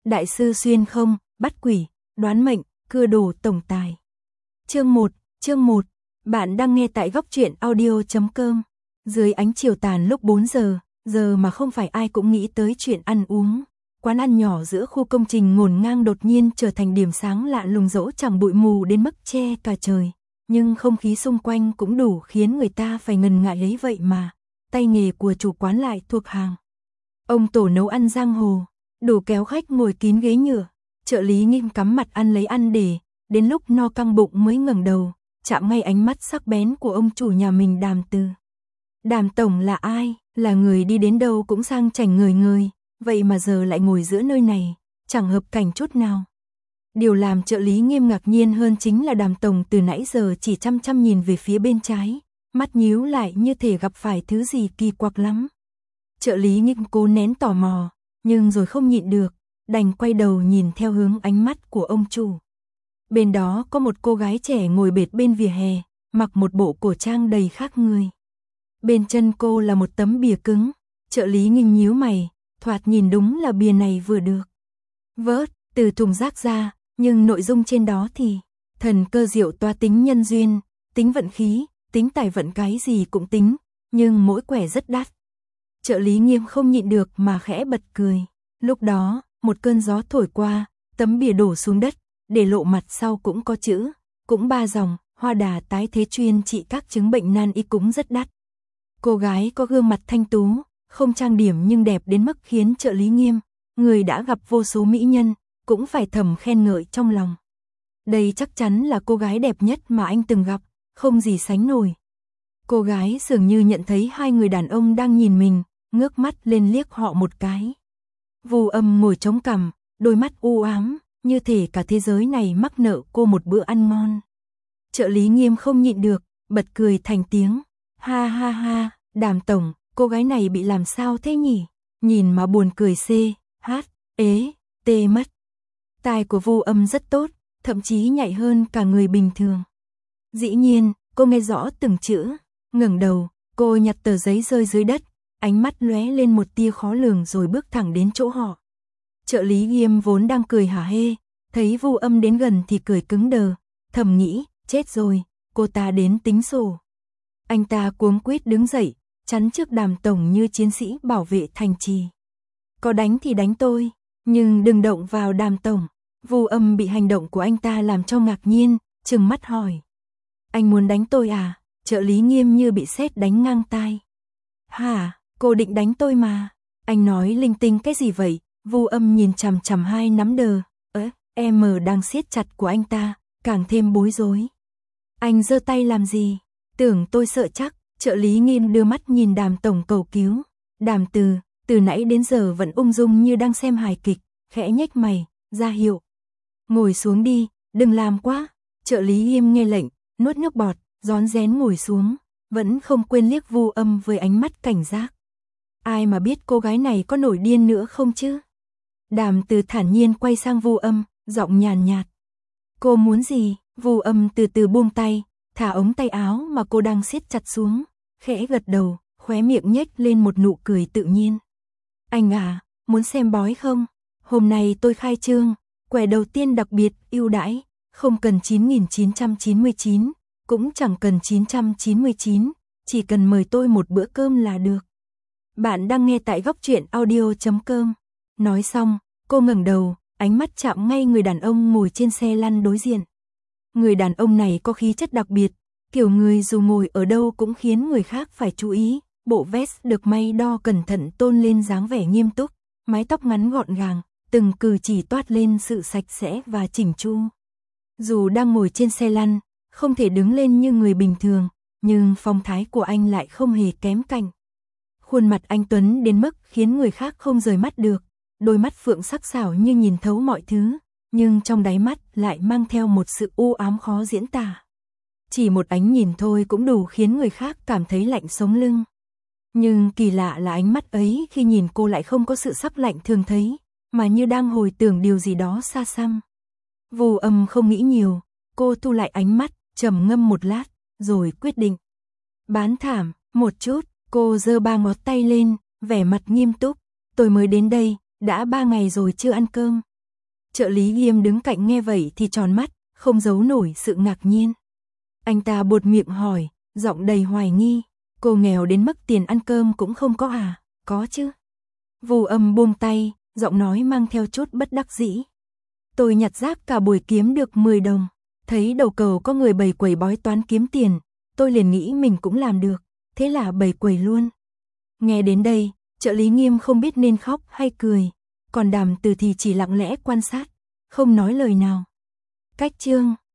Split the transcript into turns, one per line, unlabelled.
Đại sư xuyên không, bắt quỷ, đoán mệnh, cưa đồ tổng tài. Chương 1, bạn đang nghe tại góc truyện audio.com. Dưới ánh chiều tàn lúc 4 giờ mà không phải ai cũng nghĩ tới chuyện ăn uống. Quán ăn nhỏ giữa khu công trình ngổn ngang đột nhiên trở thành điểm sáng lạ lùng dẫu chẳng bụi mù đến mức che cả trời. Nhưng không khí xung quanh cũng đủ khiến người ta phải ngần ngại ấy vậy mà. Tay nghề của chủ quán lại thuộc hàng ông tổ nấu ăn giang hồ, đủ kéo khách ngồi kín ghế nhựa. Trợ lý Nghiêm cắm mặt ăn lấy ăn để, đến lúc no căng bụng mới ngẩng đầu, chạm ngay ánh mắt sắc bén của ông chủ nhà mình Đàm Từ. Đàm tổng là ai? Là người đi đến đâu cũng sang chảnh người, vậy mà giờ lại ngồi giữa nơi này, chẳng hợp cảnh chút nào. Điều làm trợ lý Nghiêm ngạc nhiên hơn chính là Đàm tổng từ nãy giờ chỉ chăm chăm nhìn về phía bên trái, mắt nhíu lại như thể gặp phải thứ gì kỳ quặc lắm. Trợ lý Nghiêm cố nén tò mò, nhưng rồi không nhịn được, đành quay đầu nhìn theo hướng ánh mắt của ông chủ. Bên đó có một cô gái trẻ ngồi bệt bên vỉa hè, mặc một bộ cổ trang đầy khác người. Bên chân cô là một tấm bìa cứng, trợ lý Nghiêm nhíu mày, thoạt nhìn đúng là bìa này vừa được vớt từ thùng rác ra, nhưng nội dung trên đó thì thần cơ diệu toa tính nhân duyên, tính vận khí, tính tài vận cái gì cũng tính, nhưng mỗi quẻ rất đắt. Trợ lý Nghiêm không nhịn được mà khẽ bật cười. Lúc đó, một cơn gió thổi qua, tấm bìa đổ xuống đất, để lộ mặt sau cũng có chữ, cũng 3 dòng, hoa đà tái thế chuyên trị các chứng bệnh nan y cũng rất đắt. Cô gái có gương mặt thanh tú, không trang điểm nhưng đẹp đến mức khiến trợ lý Nghiêm, người đã gặp vô số mỹ nhân, cũng phải thầm khen ngợi trong lòng. Đây chắc chắn là cô gái đẹp nhất mà anh từng gặp, không gì sánh nổi. Cô gái dường như nhận thấy hai người đàn ông đang nhìn mình, ngước mắt lên liếc họ một cái. Vu Âm ngồi chống cằm, đôi mắt u ám, như thể cả thế giới này mắc nợ cô một bữa ăn ngon. Trợ lý Nghiêm không nhịn được, bật cười thành tiếng. Ha ha ha, Đàm tổng, cô gái này bị làm sao thế nhỉ? Nhìn mà buồn cười tê mất. Tai của Vu Âm rất tốt, thậm chí nhạy hơn cả người bình thường. Dĩ nhiên, cô nghe rõ từng chữ, ngẩng đầu, cô nhặt tờ giấy rơi dưới đất, ánh mắt lóe lên một tia khó lường rồi bước thẳng đến chỗ họ. Trợ lý Nghiêm vốn đang cười hả hê, thấy Vu Âm đến gần thì cười cứng đờ, thầm nghĩ, chết rồi, cô ta đến tính sổ. Anh ta cuống quýt đứng dậy, chắn trước Đàm tổng như chiến sĩ bảo vệ thành trì. Có đánh thì đánh tôi, nhưng đừng động vào Đàm tổng. Vu Âm bị hành động của anh ta làm cho ngạc nhiên, trừng mắt hỏi. Anh muốn đánh tôi à? Trợ lý Nghiêm như bị sét đánh ngang tai. Hả, cô định đánh tôi mà. Anh nói linh tinh cái gì vậy? Vu Âm nhìn chằm chằm hai nắm đờ, em đang siết chặt của anh ta, càng thêm bối rối. Anh giơ tay làm gì? Tưởng tôi sợ chắc. Trợ lý Nghiêm đưa mắt nhìn Đàm tổng cầu cứu. Đàm từ nãy đến giờ vẫn ung dung như đang xem hài kịch, khẽ nhếch mày, ra hiệu. Ngồi xuống đi, đừng làm quá. Trợ lý Nghiêm nghe lệnh, nuốt nước bọt, rón rén ngồi xuống, vẫn không quên liếc Vu Âm với ánh mắt cảnh giác. Ai mà biết cô gái này có nổi điên nữa không chứ? Đàm Từ thản nhiên quay sang Vu Âm, giọng nhàn nhạt. Cô muốn gì? Vu Âm từ từ buông tay, thả ống tay áo mà cô đang siết chặt xuống, khẽ gật đầu, khóe miệng nhếch lên một nụ cười tự nhiên. Anh à, muốn xem bói không? Hôm nay tôi khai trương, quẻ đầu tiên đặc biệt, ưu đãi, không cần 9.999, cũng chẳng cần 999, chỉ cần mời tôi một bữa cơm là được. Bạn đang nghe tại góc truyện audio.com. Nói xong, cô ngẩng đầu, ánh mắt chạm ngay người đàn ông ngồi trên xe lăn đối diện. Người đàn ông này có khí chất đặc biệt, kiểu người dù ngồi ở đâu cũng khiến người khác phải chú ý. Bộ vest được may đo cẩn thận tôn lên dáng vẻ nghiêm túc, mái tóc ngắn gọn gàng, từng cử chỉ toát lên sự sạch sẽ và chỉnh chu. Dù đang ngồi trên xe lăn, không thể đứng lên như người bình thường, nhưng phong thái của anh lại không hề kém cạnh. Khuôn mặt anh tuấn đến mức khiến người khác không rời mắt được, đôi mắt phượng sắc sảo như nhìn thấu mọi thứ, nhưng trong đáy mắt lại mang theo một sự u ám khó diễn tả. Chỉ một ánh nhìn thôi cũng đủ khiến người khác cảm thấy lạnh sống lưng. Nhưng kỳ lạ là ánh mắt ấy khi nhìn cô lại không có sự sắc lạnh thường thấy, mà như đang hồi tưởng điều gì đó xa xăm. Vu Âm không nghĩ nhiều, cô thu lại ánh mắt, trầm ngâm một lát, rồi quyết định. Bán thảm, một chút, cô giơ 3 ngón tay lên, vẻ mặt nghiêm túc. Tôi mới đến đây, đã 3 ngày rồi chưa ăn cơm, Trợ lý Nghiêm đứng cạnh nghe vậy thì tròn mắt, không giấu nổi sự ngạc nhiên. Anh ta buột miệng hỏi, giọng đầy hoài nghi, cô nghèo đến mức tiền ăn cơm cũng không có à? Có chứ. Vu Âm buông tay, giọng nói mang theo chút bất đắc dĩ. Tôi nhặt rác cả buổi kiếm được 10 đồng, thấy đầu cầu có người bày quầy bói toán kiếm tiền, tôi liền nghĩ mình cũng làm được, thế là bày quầy luôn. Nghe đến đây, trợ lý Nghiêm không biết nên khóc hay cười, còn Đàm Từ thì chỉ lặng lẽ quan sát, không nói lời nào. Cách chương